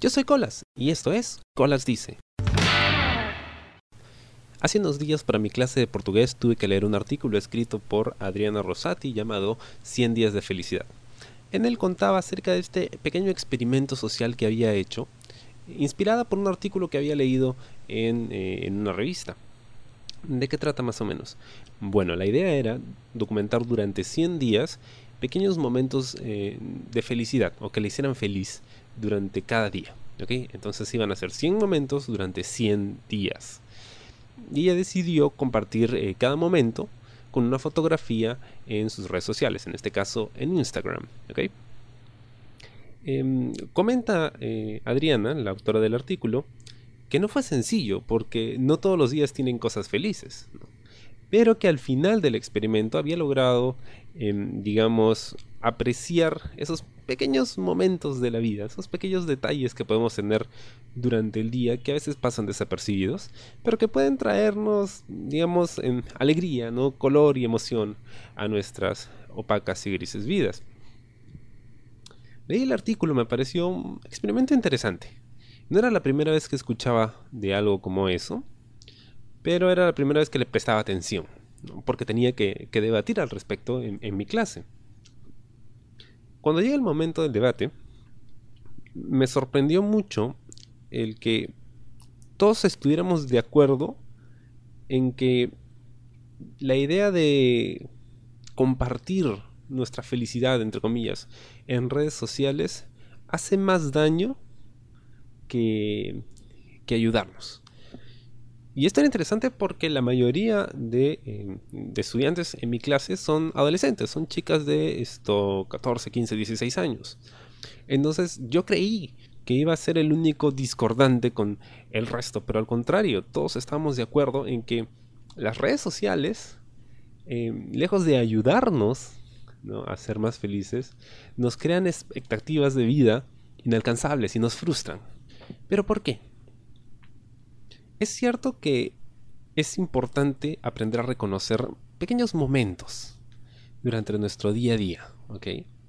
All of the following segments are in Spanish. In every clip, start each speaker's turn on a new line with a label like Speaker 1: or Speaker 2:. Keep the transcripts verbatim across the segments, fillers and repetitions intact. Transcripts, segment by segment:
Speaker 1: Yo soy Colas y esto es Colas Dice. Hace unos días para mi clase de portugués tuve que leer un artículo escrito por Adriana Rosati llamado cien días de felicidad. En él contaba acerca de este pequeño experimento social que había hecho, inspirada por un artículo que había leído en, eh, en una revista. ¿De qué trata más o menos? Bueno, la idea era documentar durante cien días pequeños momentos eh, de felicidad o que le hicieran feliz durante cada día, ¿ok? Entonces iban a ser cien momentos durante cien días. Y ella decidió compartir eh, cada momento con una fotografía en sus redes sociales, en este caso en Instagram, ¿ok? Eh, comenta eh, Adriana, la autora del artículo, que no fue sencillo porque no todos los días tienen cosas felices, ¿no? Pero que al final del experimento había logrado, eh, digamos, apreciar esos pequeños momentos de la vida, esos pequeños detalles que podemos tener durante el día que a veces pasan desapercibidos, pero que pueden traernos, digamos, en alegría, ¿no? Color y emoción a nuestras opacas y grises vidas. Leí el artículo, me pareció un experimento interesante. No era la primera vez que escuchaba de algo como eso, pero era la primera vez que le prestaba atención, ¿no? Porque tenía que, que debatir al respecto en, en mi clase. Cuando llega el momento del debate, me sorprendió mucho el que todos estuviéramos de acuerdo en que la idea de compartir nuestra felicidad, entre comillas, en redes sociales hace más daño que, que ayudarnos. Y esto era interesante porque la mayoría de, eh, de estudiantes en mi clase son adolescentes, son chicas de esto, catorce, quince, dieciséis años. Entonces yo creí que iba a ser el único discordante con el resto, pero al contrario, todos estábamos de acuerdo en que las redes sociales, eh, lejos de ayudarnos, ¿no?, a ser más felices, nos crean expectativas de vida inalcanzables y nos frustran. ¿Pero por qué? Es cierto que es importante aprender a reconocer pequeños momentos durante nuestro día a día, ¿ok?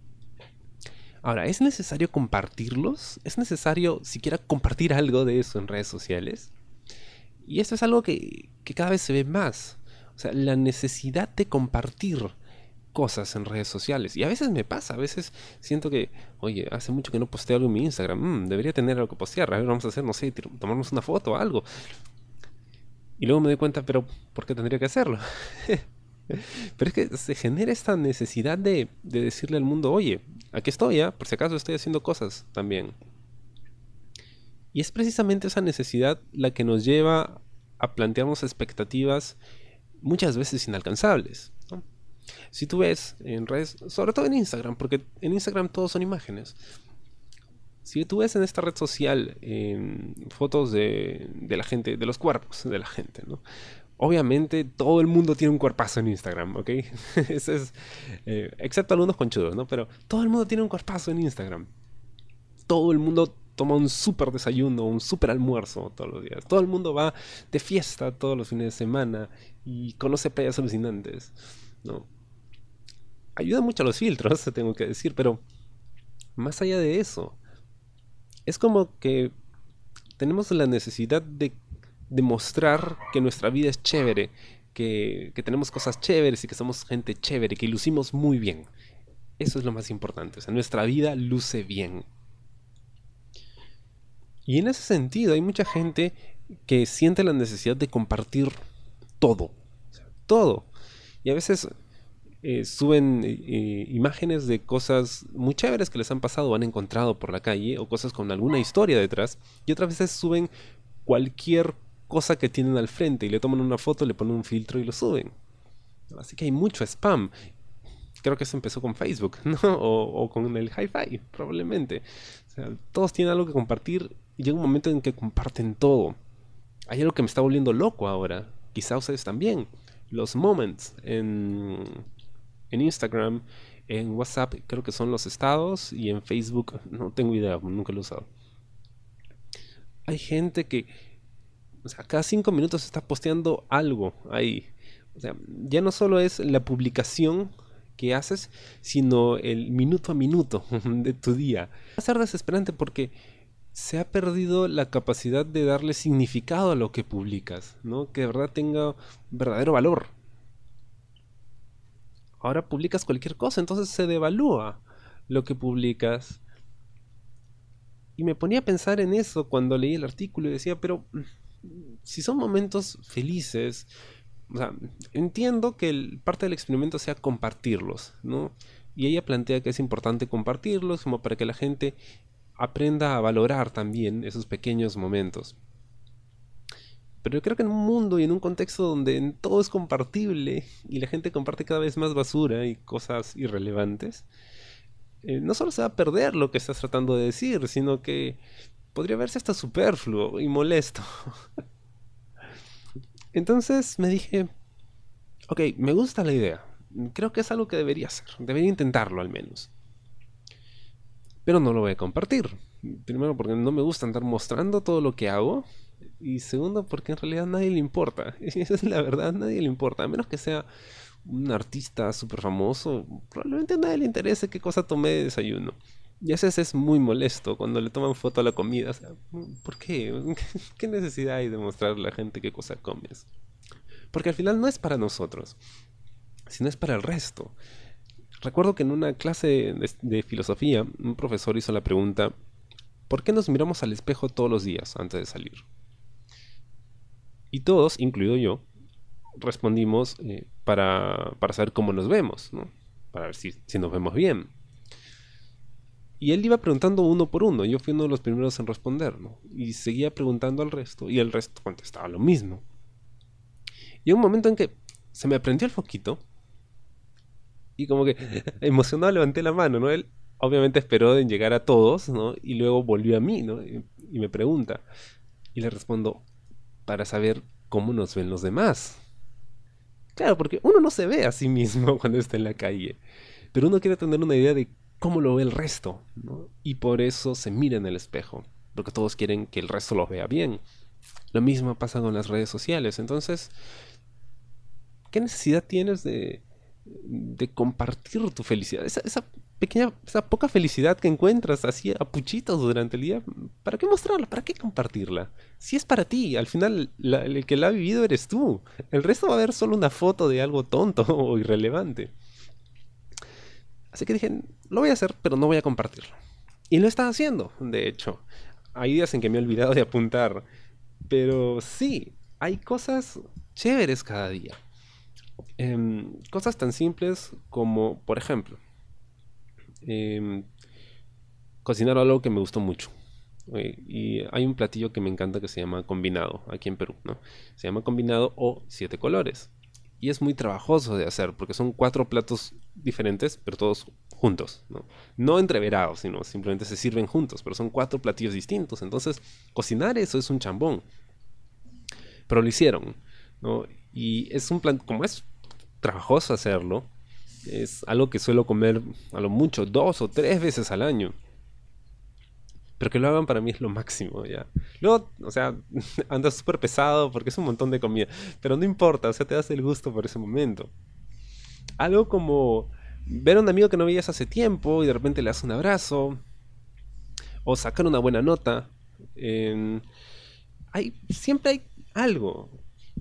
Speaker 1: Ahora, ¿es necesario compartirlos? ¿Es necesario siquiera compartir algo de eso en redes sociales? Y esto es algo que, que cada vez se ve más. O sea, la necesidad de compartir cosas en redes sociales. Y a veces me pasa, a veces siento que, oye, hace mucho que no posteo algo en mi Instagram, mm, debería tener algo que postear, a ver, vamos a hacer, no sé, tomarnos una foto o algo. Y luego me doy cuenta, pero ¿por qué tendría que hacerlo? Pero es que se genera esta necesidad de, de decirle al mundo, oye, aquí estoy, ya, por si acaso estoy haciendo cosas también. Y es precisamente esa necesidad la que nos lleva a plantearnos expectativas muchas veces inalcanzables, ¿no? Si tú ves en redes, sobre todo en Instagram, porque en Instagram todos son imágenes. Si tú ves en esta red social eh, fotos de, de la gente, de los cuerpos de la gente, ¿no? Obviamente todo el mundo tiene un cuerpazo en Instagram, ¿ok? Eso es, eh, excepto algunos conchudos, ¿no? Pero todo el mundo tiene un cuerpazo en Instagram. Todo el mundo toma un súper desayuno, un súper almuerzo todos los días. Todo el mundo va de fiesta todos los fines de semana y conoce playas alucinantes, ¿no? Ayuda mucho a los filtros, tengo que decir, pero más allá de eso, es como que tenemos la necesidad de demostrar que nuestra vida es chévere, que, que tenemos cosas chéveres y que somos gente chévere, que lucimos muy bien. Eso es lo más importante, o sea, nuestra vida luce bien. Y en ese sentido hay mucha gente que siente la necesidad de compartir todo, o sea, todo. Y a veces eh, suben eh, imágenes de cosas muy chéveres que les han pasado o han encontrado por la calle, o cosas con alguna historia detrás, y otras veces suben cualquier cosa que tienen al frente y le toman una foto, le ponen un filtro y lo suben. Así que hay mucho spam. Creo que eso empezó con Facebook, ¿no? O, o con el hi-fi, probablemente. O sea, todos tienen algo que compartir y llega un momento en que comparten todo. Hay algo que me está volviendo loco ahora. Quizá ustedes también. Los moments en, en Instagram, en WhatsApp, creo que son los estados, y en Facebook, no tengo idea, nunca lo he usado. Hay gente que, o sea, cada cinco minutos está posteando algo ahí. O sea, ya no solo es la publicación que haces, sino el minuto a minuto de tu día. Va a ser desesperante porque se ha perdido la capacidad de darle significado a lo que publicas, ¿no? Que de verdad tenga verdadero valor. Ahora publicas cualquier cosa, entonces se devalúa lo que publicas. Y me ponía a pensar en eso cuando leí el artículo y decía, pero si son momentos felices, o sea, entiendo que el, parte del experimento sea compartirlos, ¿no? Y ella plantea que es importante compartirlos como para que la gente aprenda a valorar también esos pequeños momentos. Pero yo creo que en un mundo y en un contexto donde todo es compartible y la gente comparte cada vez más basura y cosas irrelevantes, eh, no solo se va a perder lo que estás tratando de decir, sino que podría verse hasta superfluo y molesto. Entonces me dije, ok, me gusta la idea. Creo que es algo que debería hacer. Debería intentarlo al menos. Pero no lo voy a compartir. Primero porque no me gusta andar mostrando todo lo que hago. Y segundo porque en realidad a nadie le importa. Esa es la verdad, a nadie le importa. A menos que sea un artista súper famoso, probablemente a nadie le interese qué cosa tomé de desayuno. Y a veces es muy molesto cuando le toman foto a la comida. O sea, ¿por qué? ¿Qué necesidad hay de mostrarle a la gente qué cosa comes? Porque al final no es para nosotros, sino es para el resto. Recuerdo que en una clase de, de filosofía, un profesor hizo la pregunta, ¿por qué nos miramos al espejo todos los días antes de salir? Y todos, incluido yo, respondimos eh, para, para saber cómo nos vemos, ¿no? Para ver si, si nos vemos bien. Y él iba preguntando uno por uno, yo fui uno de los primeros en responder, ¿no? Y seguía preguntando al resto, y el resto contestaba lo mismo. Y un momento en que se me prendió el foquito, y como que emocionado levanté la mano, ¿no? Él obviamente esperó en llegar a todos, ¿no? Y luego volvió a mí, ¿no? Y, y me pregunta. Y le respondo, para saber cómo nos ven los demás. Claro, porque uno no se ve a sí mismo cuando está en la calle, pero uno quiere tener una idea de cómo lo ve el resto, ¿no? Y por eso se mira en el espejo, porque todos quieren que el resto los vea bien. Lo mismo pasa con las redes sociales, entonces, ¿qué necesidad tienes de, de compartir tu felicidad? Esa, esa pequeña, esa poca felicidad que encuentras así a puchitos durante el día, ¿para qué mostrarla? ¿Para qué compartirla? Si es para ti, al final la, el que la ha vivido eres tú. El resto va a ver solo una foto de algo tonto o irrelevante. Así que dije, lo voy a hacer, pero no voy a compartirlo. Y lo estaba haciendo, de hecho. Hay días en que me he olvidado de apuntar. Pero sí, hay cosas chéveres cada día. Em, cosas tan simples como, por ejemplo, em, cocinar algo que me gustó mucho. Eh, y hay un platillo que me encanta que se llama combinado, aquí en Perú, ¿no? Se llama combinado o siete colores. Y es muy trabajoso de hacer porque son cuatro platos diferentes, pero todos juntos, ¿no? No entreverados, sino simplemente se sirven juntos, pero son cuatro platillos distintos. Entonces, cocinar eso es un chambón. Pero lo hicieron, ¿no? Y es un plan, como es trabajoso hacerlo, es algo que suelo comer a lo mucho dos o tres veces al año. Pero que lo hagan para mí es lo máximo, ya. Luego, o sea, anda súper pesado porque es un montón de comida. Pero no importa, o sea, te das el gusto por ese momento. Algo como ver a un amigo que no veías hace tiempo y de repente le das un abrazo. O sacar una buena nota. Eh, hay, siempre hay algo.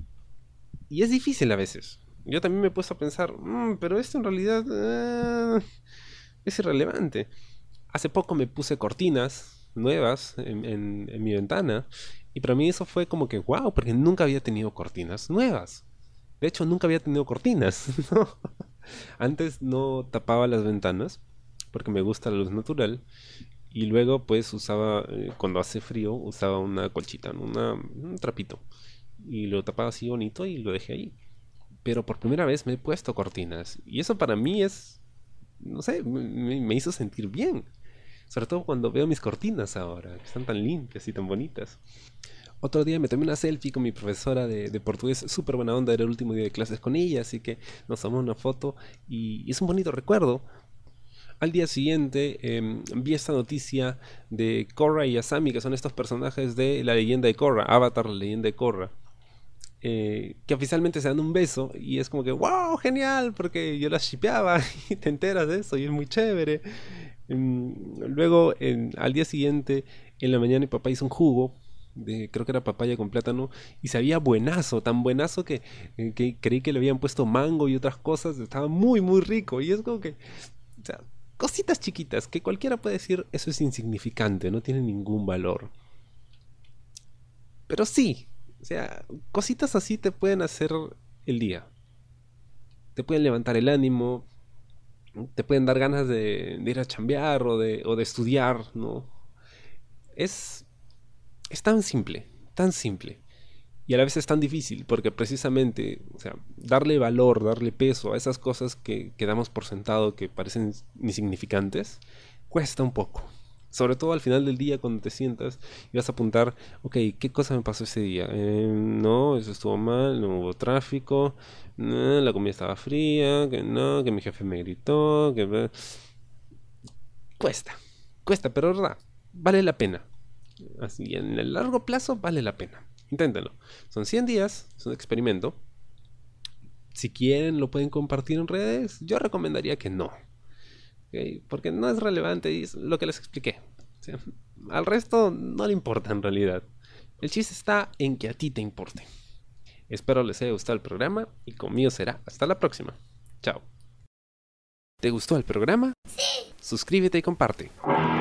Speaker 1: Y es difícil a veces. Yo también me he puesto a pensar, "Mm, pero esto en realidad eh, es irrelevante". Hace poco me puse cortinas nuevas en, en- en mi ventana y para mí eso fue como que wow, porque nunca había tenido cortinas nuevas. De hecho, nunca había tenido cortinas, ¿no? Antes no tapaba las ventanas porque me gusta la luz natural y luego pues usaba, eh, cuando hace frío, usaba una colchita, ¿no? Una, un trapito y lo tapaba así bonito y lo dejé ahí. Pero por primera vez me he puesto cortinas y eso para mí es, no sé, me, me hizo sentir bien. Sobre todo cuando veo mis cortinas ahora, que están tan limpias y tan bonitas. Otro día me tomé una selfie con mi profesora de, de portugués, súper buena onda, era el último día de clases con ella, así que nos tomamos una foto y, y es un bonito recuerdo. Al día siguiente eh, vi esta noticia de Korra y Asami, que son estos personajes de la leyenda de Korra, Avatar, la leyenda de Korra. Eh, que oficialmente se dan un beso y es como que wow, genial, porque yo las shipeaba y te enteras de eso y es muy chévere. Mm, Luego, en- al día siguiente, En la mañana mi papá hizo un jugo, de, creo que era papaya con plátano, y sabía buenazo, tan buenazo que, eh, que creí que le habían puesto mango y otras cosas, estaba muy muy rico, y es como que, o sea, cositas chiquitas que cualquiera puede decir eso es insignificante, no tiene ningún valor. Pero sí, o sea, cositas así te pueden hacer el día, te pueden levantar el ánimo, te pueden dar ganas de, de ir a chambear o de, o de estudiar, ¿no? Es, es tan simple, tan simple. Y a la vez es tan difícil, porque precisamente, o sea, darle valor, darle peso a esas cosas que, que damos por sentado, que parecen insignificantes, cuesta un poco. Sobre todo al final del día cuando te sientas y vas a apuntar, ok, ¿qué cosa me pasó ese día? Eh, no, eso estuvo mal, no hubo tráfico, no, la comida estaba fría, que no, que mi jefe me gritó, que... Cuesta, cuesta, pero verdad, vale la pena. Así, en el largo plazo vale la pena. Inténtenlo. Son cien días, es un experimento. Si quieren, lo pueden compartir en redes. Yo recomendaría que no. ¿Ok? Porque no es relevante y es lo que les expliqué. O sea, al resto no le importa en realidad. El chiste está en que a ti te importe. Espero les haya gustado el programa y conmigo será hasta la próxima. Chao. ¿Te gustó el programa? Sí. Suscríbete y comparte.